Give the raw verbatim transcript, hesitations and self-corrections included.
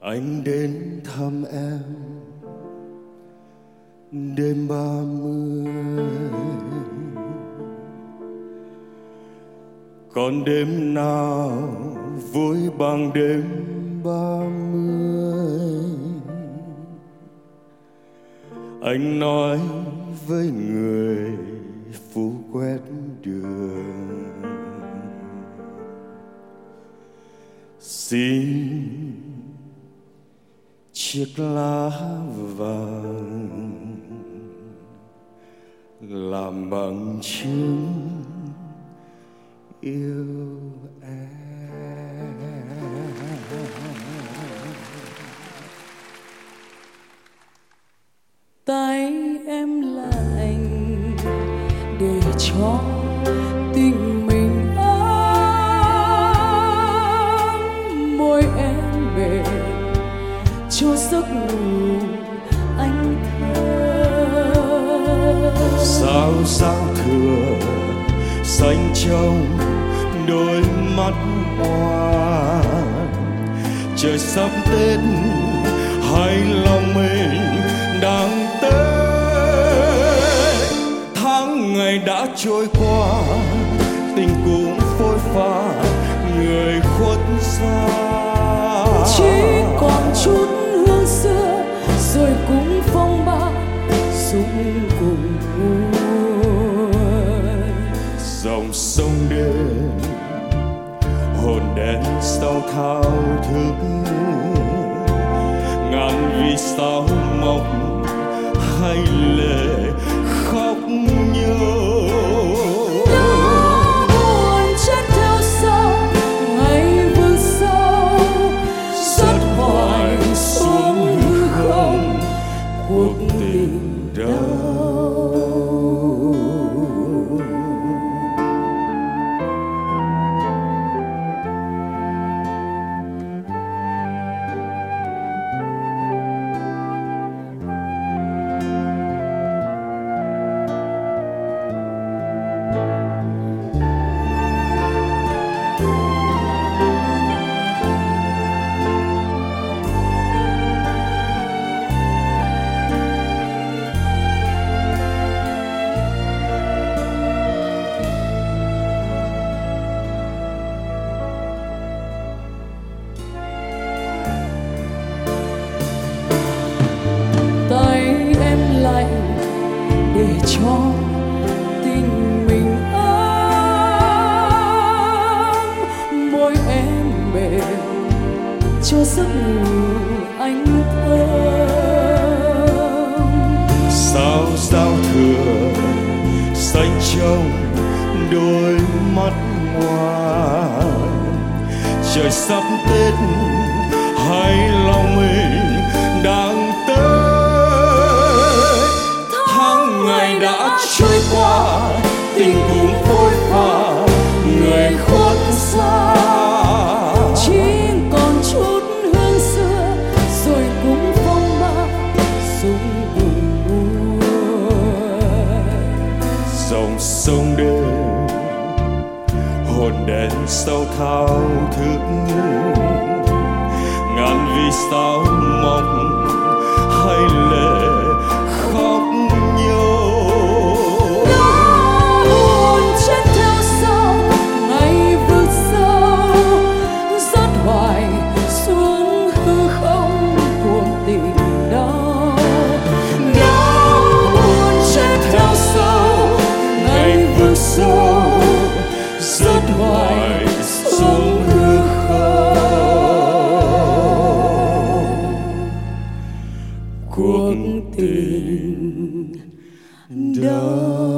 Anh đến thăm em đêm ba mươi, còn đêm nào vui bằng đêm ba mươi. Anh nói với người phụ quét đường, xin chiếc lá vàng làm bằng chứng yêu em. Tay em lạnh để cho tình mình ấm, môi em mềm cho giấc ngủ anh thơ. Sao sao thừa xanh trong đôi mắt hoa, trời sắp Tết hay lòng mình đang tới. Tháng ngày đã trôi qua, tình cũng phôi pha, người khuất xa. Chỉ còn chút hương xưa rồi cũng phong ba dung cùng nguôi. Dòng sông đêm hồn đen sao thao thức, ngàn vì sao mọc hay lệ khóc nhớ. Đã buồn chết theo sau ngày vực sâu, rất hoài xuống hư không cuộc tình đau. Để cho tình mình ấm, môi em mềm cho giấc ngủ anh thơm. Sao sao thừa xanh trong đôi mắt hoa, trời sắp Tết hay lòng mình đang tới. Ngày đã trôi qua, tình cũng phôi pha, người khuất xa. Chỉ còn chút hương xưa rồi cũng phong ba dung cùng nguôi. Dòng sông đêm hồn đen sâu thao thức, ngàn vì sao mọc hay lệ khóc nhớ. Rất hoài xuống hư không cuộc tình đau.